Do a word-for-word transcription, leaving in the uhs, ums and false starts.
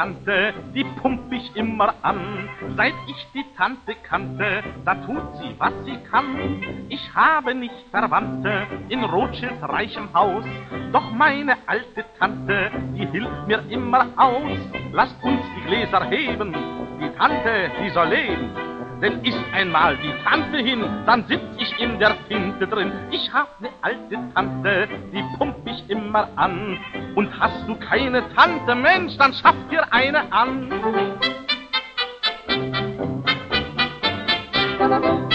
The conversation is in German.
Tante, die pump ich immer an. Seit ich die Tante kannte, da tut sie, was sie kann. Ich habe nicht Verwandte in Rothschilds reichem Haus, doch meine alte Tante, die hilft mir immer aus. Lasst uns die Gläser heben, die Tante, die soll leben. Denn ist einmal die Tante hin, dann sitz ich in der Tinte drin. Ich hab ne alte Tante, die pump ich immer an. Und hast du keine Tante, Mensch, dann schaff dir eine an.